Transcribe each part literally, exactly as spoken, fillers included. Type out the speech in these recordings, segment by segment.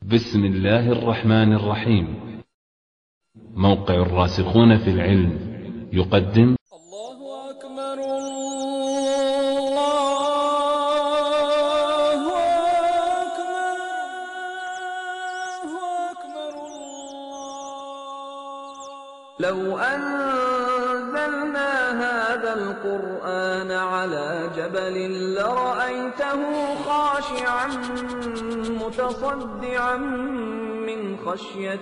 بسم الله الرحمن الرحيم. موقع الراسخون في العلم يقدم الله أكبر الله أكبر الله أكبر الله. لو أنزلنا هذا القرآن على جبل لرأيته خاشعا متصدعا من خشية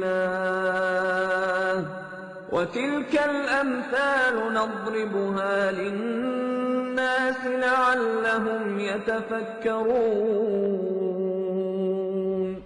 الله. وتلك الأمثال نضربها للناس لعلهم يتفكرون.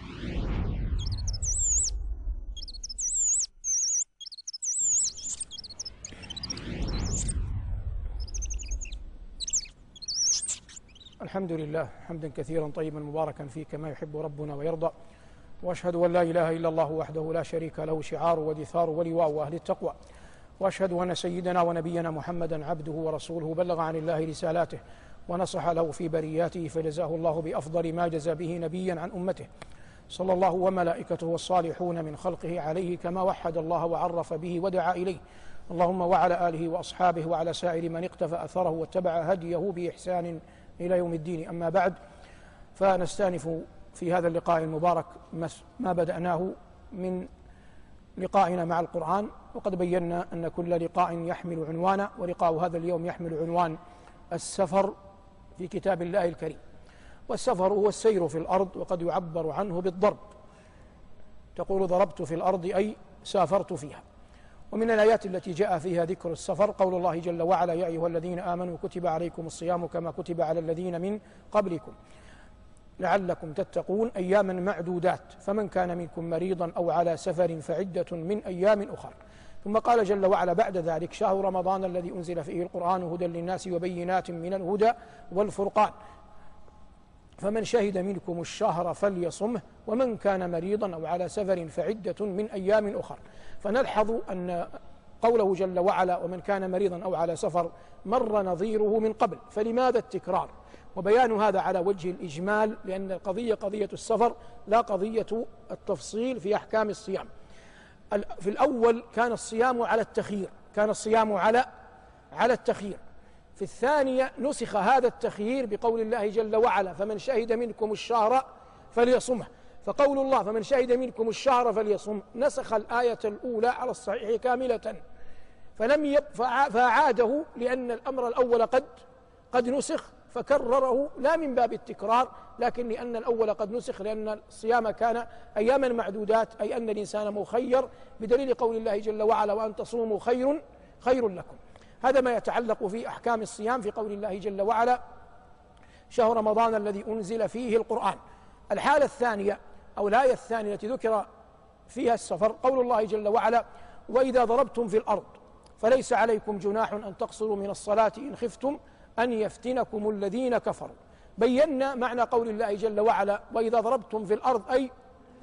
الحمد لله حمدا كثيرا طيبا مباركا فيه كما يحب ربنا ويرضى، وأشهد أن لا إله إلا الله وحده لا شريك له شعار ودثار ولواء أهل التقوى، وأشهد أن سيدنا ونبينا محمدا عبده ورسوله بلغ عن الله رسالاته ونصح له في برياته، فجزاه الله بأفضل ما جزى به نبيا عن أمته، صلى الله وملائكته والصالحون من خلقه عليه كما وحد الله وعرف به ودعا إليه. اللهم وعلى آله وأصحابه وعلى سائر من اقتفى أثره واتبع هديه بإحسان إلى يوم الدين. أما بعد، فنستأنف في هذا اللقاء المبارك ما بدأناه من لقائنا مع القرآن، وقد بينا أن كل لقاء يحمل عنوانا، ولقاء هذا اليوم يحمل عنوان السفر في كتاب الله الكريم. والسفر هو السير في الأرض، وقد يعبر عنه بالضرب، تقول ضربت في الأرض أي سافرت فيها. ومن الآيات التي جاء فيها ذكر السفر قول الله جل وعلا: يا أيها الذين آمنوا كتب عليكم الصيام كما كتب على الذين من قبلكم لعلكم تتقون أياما معدودات، فمن كان منكم مريضا أو على سفر فعدة من أيام أخر. ثم قال جل وعلا بعد ذلك: شهر رمضان الذي أنزل فيه القرآن هدى للناس وبينات من الهدى والفرقان، فمن شهد منكم الشهر فليصمه، ومن كان مريضا أو على سفر فعدة من أيام أخر. فنلحظ أن قوله جل وعلا ومن كان مريضا أو على سفر مر نظيره من قبل، فلماذا التكرار؟ وبيان هذا على وجه الإجمال، لأن القضية قضية السفر لا قضية التفصيل في أحكام الصيام. في الأول كان الصيام على التخيير، كان الصيام على على التخيير. في الثانية نسخ هذا التخيير بقول الله جل وعلا: فمن شهد منكم الشهر فليصمه. فقول الله فمن شهد منكم الشهر فليصم نسخ الآية الأولى على الصحيح كاملة، فلم يب فأعاده، لأن الأمر الأول قد قد نسخ، فكرره لا من باب التكرار، لكن لأن الأول قد نسخ، لأن الصيام كان أياما معدودات، أي أن الإنسان مخير، بدليل قول الله جل وعلا: وأن تصوموا خير خير لكم. هذا ما يتعلق في أحكام الصيام في قول الله جل وعلا: شهر رمضان الذي أنزل فيه القرآن. الحالة الثانية أو الآية الثانية التي ذكر فيها السفر قول الله جل وعلا: وإذا ضربتم في الأرض فليس عليكم جناح أن تقصروا من الصلاة إن خفتم أن يفتنكم الذين كفروا. بينا معنى قول الله جل وعلا: وإذا ضربتم في الأرض أي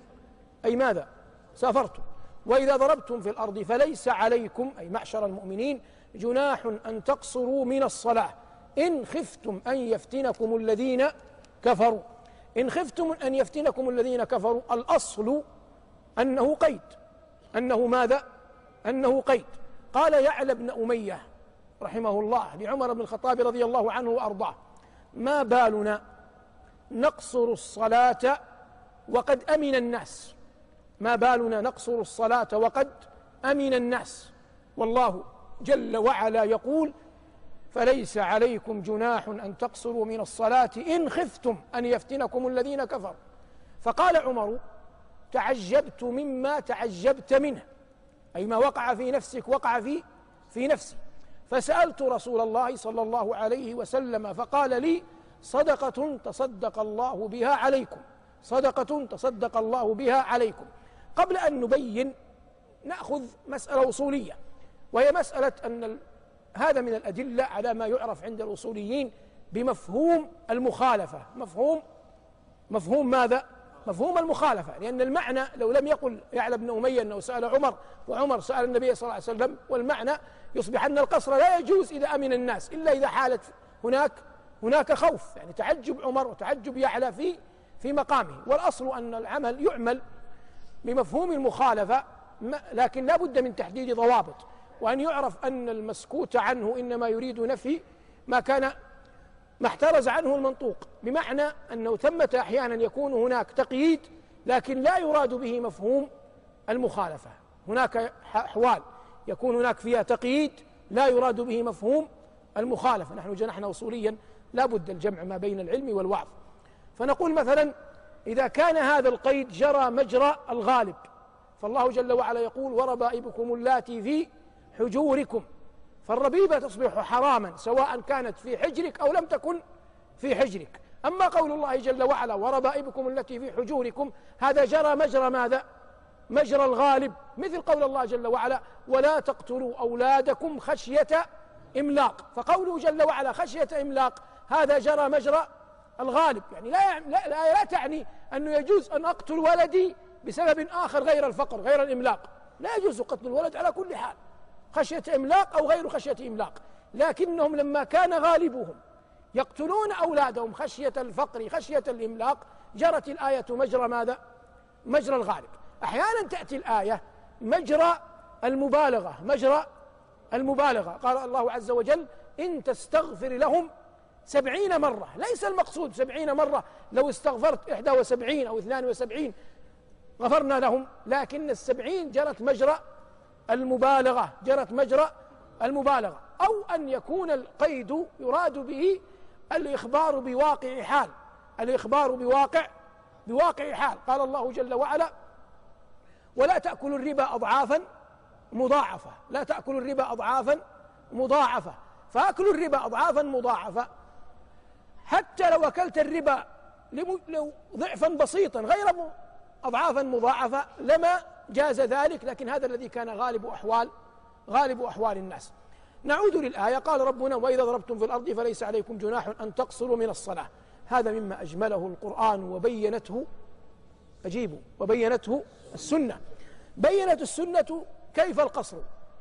أي ماذا؟ سافرتم. وإذا ضربتم في الأرض فليس عليكم أي معشر المؤمنين جناح أن تقصروا من الصلاة إن خفتم أن يفتنكم الذين كفروا. إن خفتم أن يفتنكم الذين كفروا، الأصل أنه قيد، أنه ماذا؟ أنه قيد. قال يعلى بن أمية رحمه الله لعمر بن الخطاب رضي الله عنه وأرضاه: ما بالنا نقصر الصلاة وقد أمن الناس، ما بالنا نقصر الصلاة وقد أمن الناس، والله جل وعلا يقول: فليس عليكم جناح أن تقصروا من الصلاة إن خفتم أن يفتنكم الذين كفروا. فقال عمر: تعجبت مما تعجبت منه، أي ما وقع في نفسك وقع في في نفسي، فسألت رسول الله صلى الله عليه وسلم فقال لي: صدقة تصدق الله بها عليكم، صدقة تصدق الله بها عليكم. قبل أن نبين نأخذ مسألة أصولية، وهي مسألة أن هذا من الأدلة على ما يعرف عند الأصوليين بمفهوم المخالفة. مفهوم مفهوم ماذا؟ مفهوم المخالفة، لأن المعنى لو لم يقل يعلى بن أمية أنه سأل عمر وعمر سأل النبي صلى الله عليه وسلم، والمعنى يصبح أن القصر لا يجوز إذا أمن الناس إلا إذا حالت هناك هناك خوف. يعني تعجب عمر وتعجب يعلى في في مقامه. والأصل أن العمل يعمل بمفهوم المخالفة، لكن لا بد من تحديد ضوابط، وأن يعرف أن المسكوت عنه إنما يريد نفي ما كان ما احترز عنه المنطوق، بمعنى أنه ثمة أحيانا يكون هناك تقييد لكن لا يراد به مفهوم المخالفة. هناك أحوال يكون هناك فيها تقييد لا يراد به مفهوم المخالفة. نحن جنحنا أصوليا لا بد الجمع ما بين العلم والوعظ. فنقول مثلا إذا كان هذا القيد جرى مجرى الغالب، فالله جل وعلا يقول وربائبكم اللاتي في حجوركم، فالربيبة تصبح حراما سواء كانت في حجرك أو لم تكن في حجرك. أما قول الله جل وعلا وربائبكم التي في حجوركم، هذا جرى مجرى ماذا؟ مجرى الغالب، مثل قول الله جل وعلا ولا تقتلوا أولادكم خشية إملاق، فقوله جل وعلا خشية إملاق هذا جرى مجرى الغالب، يعني لا, لا, لا, لا تعني أنه يجوز أن أقتل ولدي بسبب آخر غير الفقر غير الإملاق، لا يجوز قتل الولد على كل حال خشية إملاق أو غير خشية إملاق، لكنهم لما كان غالبهم يقتلون أولادهم خشية الفقر خشية الإملاق جرت الآية مجرى ماذا؟ مجرى الغالب. أحيانا تأتي الآية مجرى المبالغة مجرى المبالغة، قال الله عز وجل إن تستغفر لهم سبعين مرة، ليس المقصود سبعين مرة لو استغفرت إحدى وسبعين أو اثنان وسبعين غفرنا لهم، لكن السبعين جرت مجرى المبالغة جرت مجرى المبالغة. أو أن يكون القيد يراد به الإخبار بواقع حال الإخبار بواقع بواقع حال. قال الله جل وعلا ولا تأكلوا الربا أضعافا مضاعفة، لا تأكلوا الربا أضعافا مضاعفة، فأكلوا الربا أضعافا مضاعفة حتى لو أكلت الربا لو ضعفا بسيطا غير أضعافا مضاعفة لما جاز ذلك، لكن هذا الذي كان غالب أحوال غالب أحوال الناس. نعود للآية، قال ربنا وإذا ضربتم في الأرض فليس عليكم جناح أن تقصروا من الصلاة، هذا مما أجمله القرآن وبينته أجيبوا وبينته السنة. بينت السنة كيف القصر،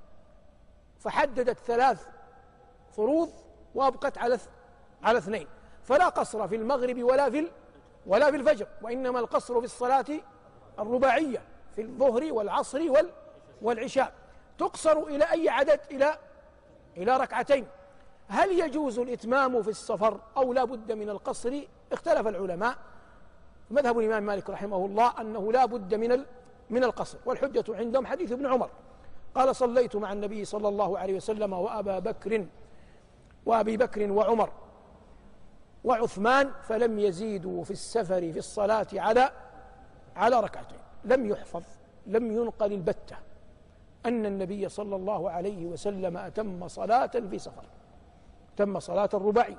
فحددت ثلاث فروض وأبقت على على اثنين، فلا قصر في المغرب ولا في ولا في الفجر، وإنما القصر في الصلاة الرباعية في الظهر والعصر والعشاء، تقصر إلى أي عدد؟ إلى إلى ركعتين. هل يجوز الإتمام في السفر أو لا بد من القصر؟ اختلف العلماء. مذهب الإمام مالك رحمه الله أنه لا بد من من القصر، والحجة عندهم حديث ابن عمر قال صليت مع النبي صلى الله عليه وسلم وأبا بكر وأبي بكر وعمر وعثمان فلم يزيدوا في السفر في الصلاة على على ركعتين. لم يحفظ لم ينقل البتة أن النبي صلى الله عليه وسلم أتم صلاة في سفر، تم صلاة الرباعية،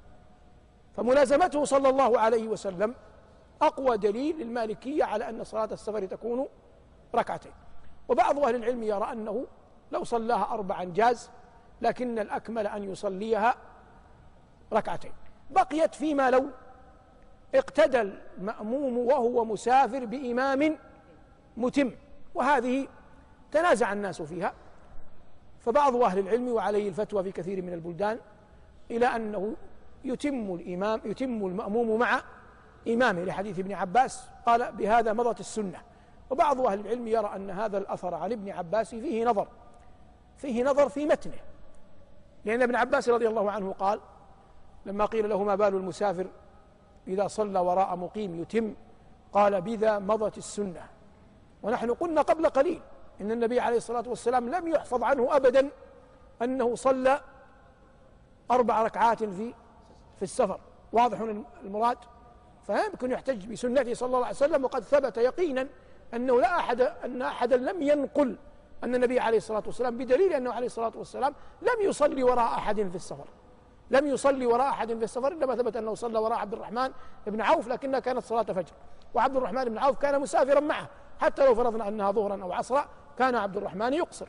فملازمته صلى الله عليه وسلم أقوى دليل للمالكية على أن صلاة السفر تكون ركعتين. وبعض أهل العلم يرى أنه لو صلاها أربعا جاز، لكن الأكمل أن يصليها ركعتين. بقيت فيما لو اقتدى المأموم وهو مسافر بإمام متم، وهذه تنازع الناس فيها، فبعض أهل العلم وعليه الفتوى في كثير من البلدان إلى أنه يتم الإمام يتم المأموم مع إمامه، لحديث ابن عباس قال بهذا مضت السنة. وبعض أهل العلم يرى أن هذا الأثر عن ابن عباس فيه نظر فيه نظر في متنه، لأن ابن عباس رضي الله عنه قال لما قيل له ما بال المسافر إذا صلى وراء مقيم يتم، قال بذا مضت السنة. ونحن قلنا قبل قليل إن النبي عليه الصلاة والسلام لم يحفظ عنه أبدا أنه صلى أربع ركعات في في السفر، واضح المراد، فيمكن يحتج بسنته صلى الله عليه وسلم، وقد ثبت يقينا أنه لا أحد أن أحدا لم ينقل أن النبي عليه الصلاة والسلام، بدليل أنه عليه الصلاة والسلام لم يصلي وراء أحد في السفر لم يصلي وراء أحد في السفر، إنما ثبت أنه صلى وراء عبد الرحمن بن عوف، لكنها كانت صلاة فجر، وعبد الرحمن بن عوف كان مسافرا معه، حتى لو فرضنا أنها ظهرا أو عصرا كان عبد الرحمن يقصر.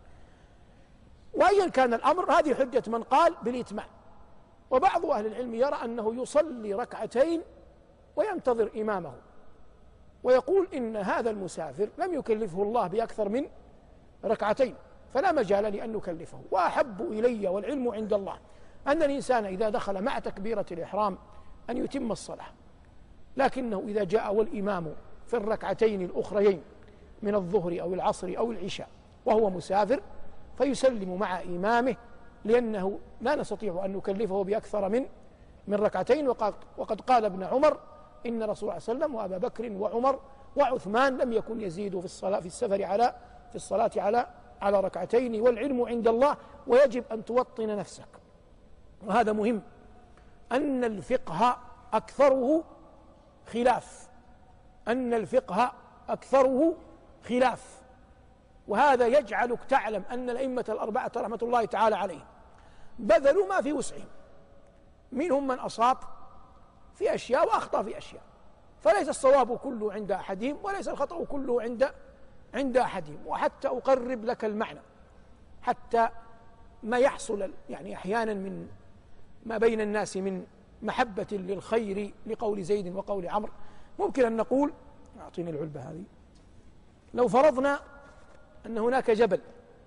وأيا كان الأمر هذه حجة من قال بالإتمام. وبعض أهل العلم يرى أنه يصلي ركعتين وينتظر إمامه، ويقول إن هذا المسافر لم يكلفه الله بأكثر من ركعتين، فلا مجال لأن نكلفه. وأحب إلي والعلم عند الله أن الإنسان إذا دخل مع تكبيرة الإحرام أن يتم الصلاة، لكنه إذا جاء والإمام في الركعتين الأخريين من الظهر أو العصر أو العشاء وهو مسافر فيسلم مع إمامه، لأنه لا نستطيع أن نكلفه بأكثر من من ركعتين. وقد قال ابن عمر إن رسول الله صلى الله عليه وسلم وأبا بكر وعمر وعثمان لم يكن يزيد في الصلاة في السفر على في الصلاة على على ركعتين، والعلم عند الله ويجب أن توطن نفسك. وهذا مهم، أن الفقه أكثره خلاف، أن الفقه أكثره خلاف، وهذا يجعلك تعلم أن الأئمة الأربعة رحمة الله تعالى عليهم بذلوا ما في وسعهم، منهم من أصاب في أشياء وأخطأ في أشياء، فليس الصواب كله عند أحدهم وليس الخطأ كله عند عند أحدهم. وحتى أقرب لك المعنى، حتى ما يحصل يعني أحيانا من ما بين الناس من محبة للخير لقول زيد وقول عمرو، ممكن أن نقول أعطيني العلبة هذه، لو فرضنا أن هناك جبل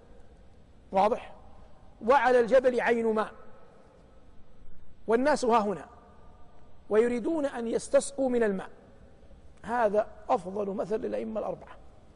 واضح وعلى الجبل عين ماء والناس ها هنا ويريدون أن يستسقوا من الماء، هذا أفضل مثل للأئمة الأربعة.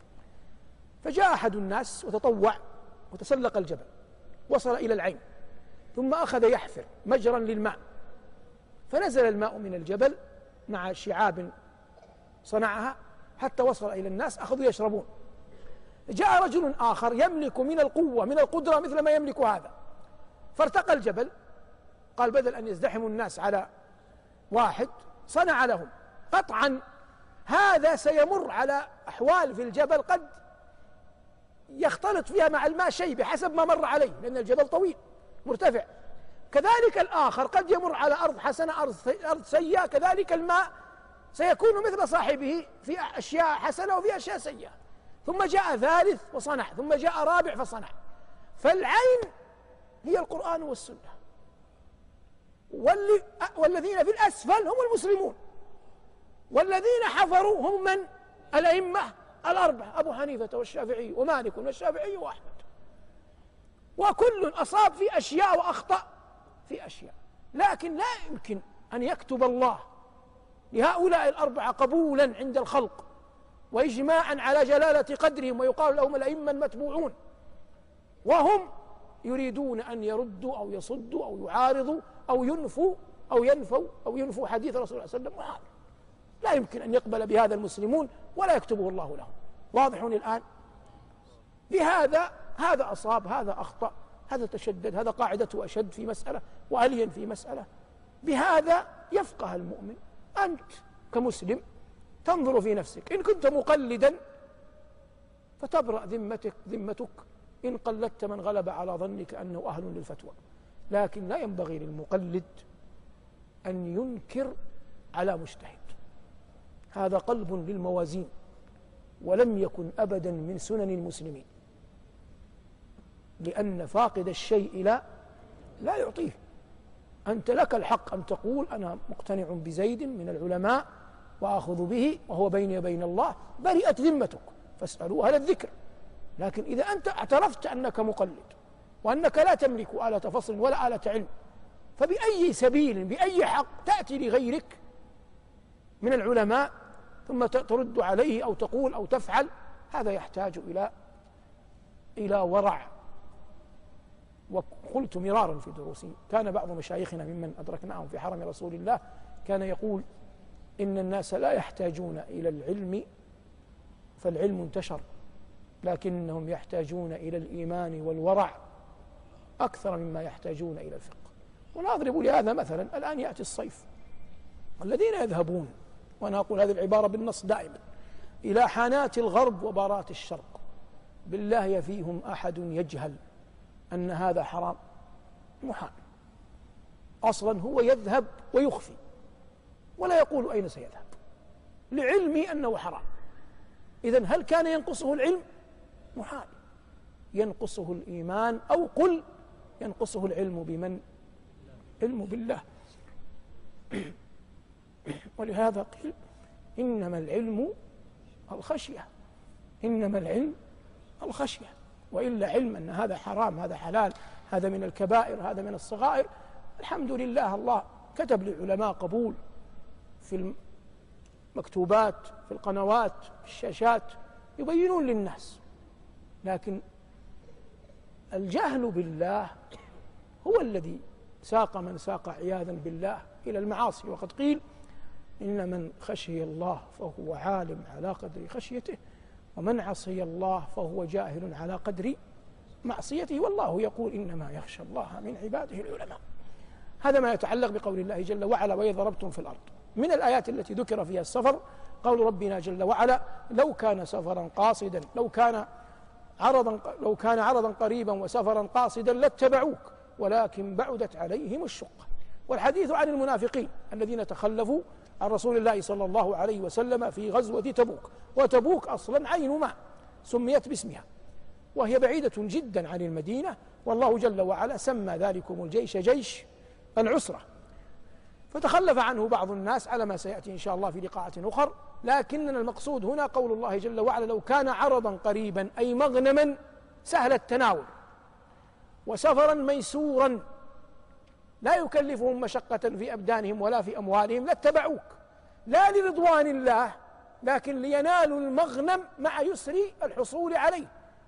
فجاء أحد الناس وتطوع وتسلق الجبل، وصل إلى العين ثم أخذ يحفر مجرا للماء، فنزل الماء من الجبل مع شعاب صنعها حتى وصل إلى الناس أخذوا يشربون. جاء رجل آخر يملك من القوة من القدرة مثل ما يملك هذا، فارتقى الجبل، قال بدل أن يزدحموا الناس على واحد صنع لهم قطعا، هذا سيمر على أحوال في الجبل قد يختلط فيها مع الماء شيء بحسب ما مر عليه، لأن الجبل طويل مرتفع. كذلك الآخر قد يمر على أرض حسنة أرض سيئة، كذلك الماء سيكون مثل صاحبه في أشياء حسنة وفي أشياء سيئة. ثم جاء ثالث وصنع، ثم جاء رابع فصنع. فالعين هي القرآن والسنة، واللي والذين في الأسفل هم المسلمون، والذين حفروا هم من؟ الأئمة الأربعة، أبو حنيفة والشافعي ومالك والشافعي وأحمد، وكل أصاب في أشياء وأخطأ في أشياء، لكن لا يمكن أن يكتب الله لهؤلاء الأربعة قبولا عند الخلق وإجماعا على جلالة قدرهم ويقال لهم الأئمة المتبوعون، وهم يريدون أن يردوا أو يصدوا أو يعارضوا أو ينفوا أو ينفوا أو ينفوا حديث رسول الله صلى الله عليه وسلم، وهذا لا يمكن أن يقبل بهذا المسلمون ولا يكتبه الله لهم. واضح الآن؟ بهذا هذا أصاب، هذا أخطأ، هذا تشدد، هذا قاعدته أشد في مسألة وألين في مسألة. بهذا يفقه المؤمن. أنت كمسلم تنظر في نفسك، إن كنت مقلدا فتبرأ ذمتك ذمتك إن قلدت من غلب على ظنك أنه أهل للفتوى، لكن لا ينبغي للمقلد أن ينكر على مجتهد، هذا قلب للموازين، ولم يكن أبدا من سنن المسلمين، لأن فاقد الشيء لا لا يعطيه. أنت لك الحق أن تقول أنا مقتنع بزيد من العلماء وأخذ به وهو بيني وبين الله، برئت ذمتك فاسألوا أهل الذكر. لكن إذا أنت اعترفت أنك مقلد وأنك لا تملك آلة فصل ولا آلة علم، فبأي سبيل بأي حق تأتي لغيرك من العلماء ثم ترد عليه أو تقول أو تفعل؟ هذا يحتاج إلى إلى ورع. وقلت مرارا في دروسي، كان بعض مشايخنا ممن أدركناهم في حرم رسول الله كان يقول إن الناس لا يحتاجون إلى العلم فالعلم انتشر، لكنهم يحتاجون إلى الإيمان والورع أكثر مما يحتاجون إلى الفقه. ونضرب لهذا مثلا، الآن يأتي الصيف، الذين يذهبون، وأنا أقول هذه العبارة بالنص دائما، إلى حانات الغرب وبارات الشرق، بالله يفيهم أحد يجهل أن هذا حرام؟ محال. أصلا هو يذهب ويخفي ولا يقول أين سيذهب لعلمي أنه حرام. إذن هل كان ينقصه العلم؟ محال. ينقصه الإيمان، أو قل ينقصه العلم بمن؟ علم بالله. ولهذا قيل إنما العلم الخشية، إنما العلم الخشية، وإلا علم أن هذا حرام هذا حلال هذا من الكبائر هذا من الصغائر، الحمد لله الله كتب للعلماء قبول في مكتوبات في القنوات في الشاشات يبينون للناس، لكن الجهل بالله هو الذي ساق من ساق عياذا بالله إلى المعاصي. وقد قيل إن من خشي الله فهو عالم على قدر خشيته، ومن عصي الله فهو جاهل على قدر معصيته، والله يقول إنما يخشى الله من عباده العلماء. هذا ما يتعلق بقول الله جل وعلا وإذ ضربتم في الأرض. من الآيات التي ذكر فيها السفر قول ربنا جل وعلا لو كان سفرا قاصدا لو كان عرضا لو كان عرضا قريبا وسفرا قاصدا لاتبعوك ولكن بعدت عليهم الشقة. والحديث عن المنافقين الذين تخلفوا عن رسول الله صلى الله عليه وسلم في غزوة تبوك. وتبوك أصلا عين ماء سميت باسمها، وهي بعيدة جدا عن المدينة، والله جل وعلا سمى ذلكم الجيش جيش العسرة، فتخلف عنه بعض الناس على ما سيأتي إن شاء الله في لقاءات أخر. لكننا المقصود هنا قول الله جل وعلا لو كان عرضا قريبا أي مغنما سهل التناول وسفرا ميسورا لا يكلفهم مشقة في أبدانهم ولا في أموالهم لاتبعوك، لا لرضوان الله لكن لينالوا المغنم مع يسر الحصول عليه.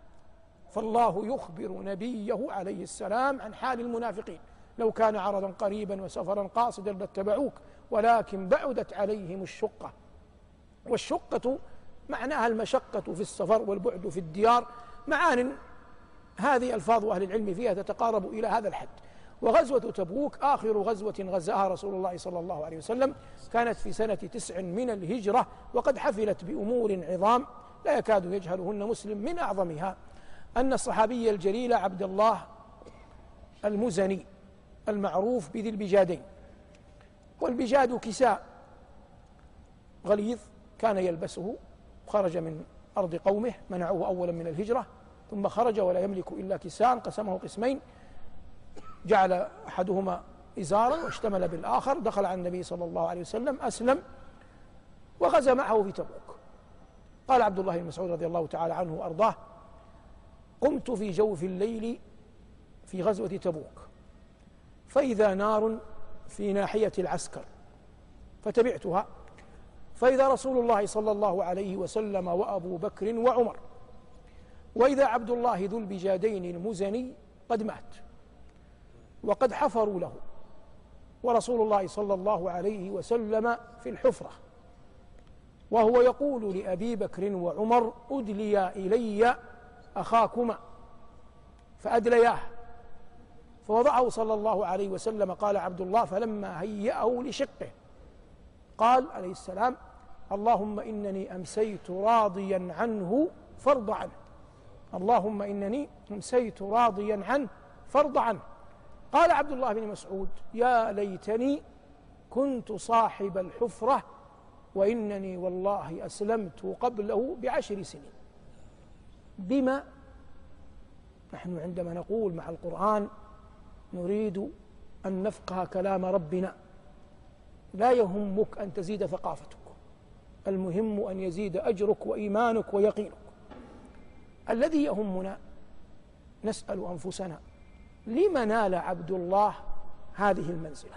فالله يخبر نبيه عليه السلام عن حال المنافقين لو كان عرضا قريبا وسفرا قاصدا لاتبعوك ولكن بعدت عليهم الشقة. والشقة معناها المشقة في السفر والبعد في الديار، معان هذه ألفاظ أهل العلم فيها تتقارب إلى هذا الحد. وغزوة تبوك آخر غزوة غزاها رسول الله صلى الله عليه وسلم كانت في سنة تسع من الهجرة، وقد حفلت بأمور عظام لا يكاد يجهلهن مسلم. من أعظمها أن الصحابي الجليل عبد الله المزني المعروف بذي البجادين، والبجاد كساء غليظ كان يلبسه، خرج من أرض قومه منعوه أولا من الهجرة، ثم خرج ولا يملك إلا كساء قسمه قسمين، جعل أحدهما إزارا واشتمل بالآخر، دخل على النبي صلى الله عليه وسلم أسلم وغزا معه في تبوك. قال عبد الله بن مسعود رضي الله تعالى عنه وأرضاه قمت في جوف الليل في غزوة تبوك فإذا نار في ناحية العسكر فتبعتها فإذا رسول الله صلى الله عليه وسلم وأبو بكر وعمر وإذا عبد الله ذو البجادين المزني قد مات وقد حفروا له ورسول الله صلى الله عليه وسلم في الحفرة، وهو يقول لأبي بكر وعمر أدليا إلي أخاكما فأدلياه فوضعه صلى الله عليه وسلم. قال عبد الله فلما هيأه لشقه قال عليه السلام اللهم إنني أمسيت راضيا عنه فارض عنه، اللهم إنني أمسيت راضيا عنه فارض عنه. قال عبد الله بن مسعود يا ليتني كنت صاحب الحفرة وإنني والله أسلمت قبله بعشر سنين. بما نحن عندما نقول مع القرآن نريد أن نفقه كلام ربنا، لا يهمك أن تزيد ثقافتك، المهم أن يزيد أجرك وإيمانك ويقينك. الذي يهمنا نسأل أنفسنا لما نال عبد الله هذه المنزلة؟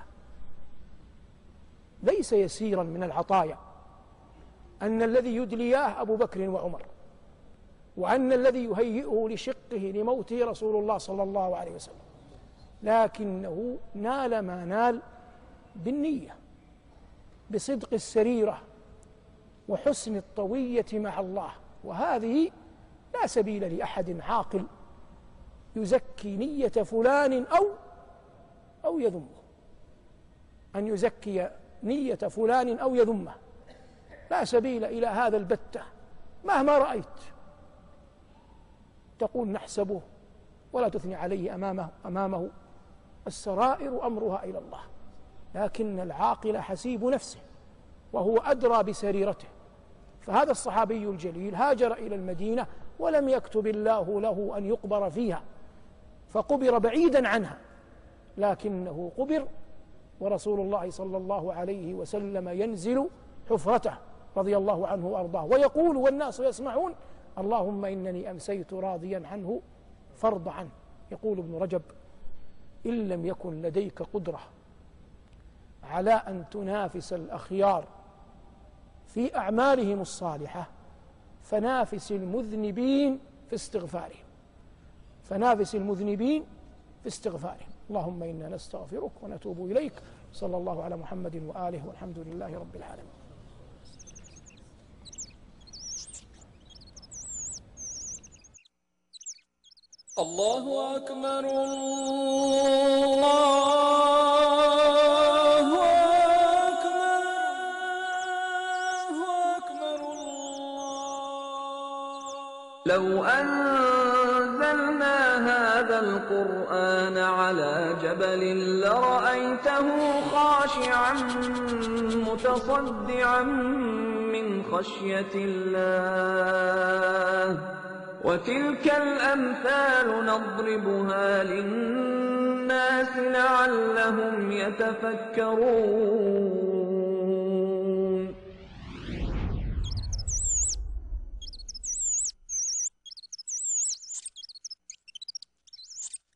ليس يسيرا من العطايا أن الذي يدلياه أبو بكر وعمر، وأن الذي يهيئه لشقه لموته رسول الله صلى الله عليه وسلم، لكنه نال ما نال بالنية بصدق السريرة وحسن الطوية مع الله. وهذه لا سبيل لأحد عاقل يزكي نية فلان أو أو يذمه، أن يزكي نية فلان أو يذمه، لا سبيل إلى هذا البتة. مهما رأيت تقول نحسبه ولا تثني عليه أمامه أمامه السرائر أمرها إلى الله، لكن العاقل حسيب نفسه وهو أدرى بسريرته. فهذا الصحابي الجليل هاجر إلى المدينة ولم يكتب الله له أن يقبر فيها، فقبر بعيدا عنها، لكنه قبر ورسول الله صلى الله عليه وسلم ينزل حفرته رضي الله عنه وأرضاه ويقول والناس يسمعون اللهم إنني أمسيت راضيا عنه فارض عنه. يقول ابن رجب إن لم يكن لديك قدرة على أن تنافس الأخيار في أعمالهم الصالحة فنافس المذنبين في استغفارهم فنافس المذنبين في استغفارهم. اللهم إنا نستغفرك ونتوب إليك. صلى الله على محمد وآله والحمد لله رب العالمين. الله أكبر الله أكبر الله أكبر الله. لو أنزلنا هذا القرآن على جبل لرأيته خاشعا متصدعا من خشية الله. وتلك الأمثال نضربها للناس لعلهم يتفكرون.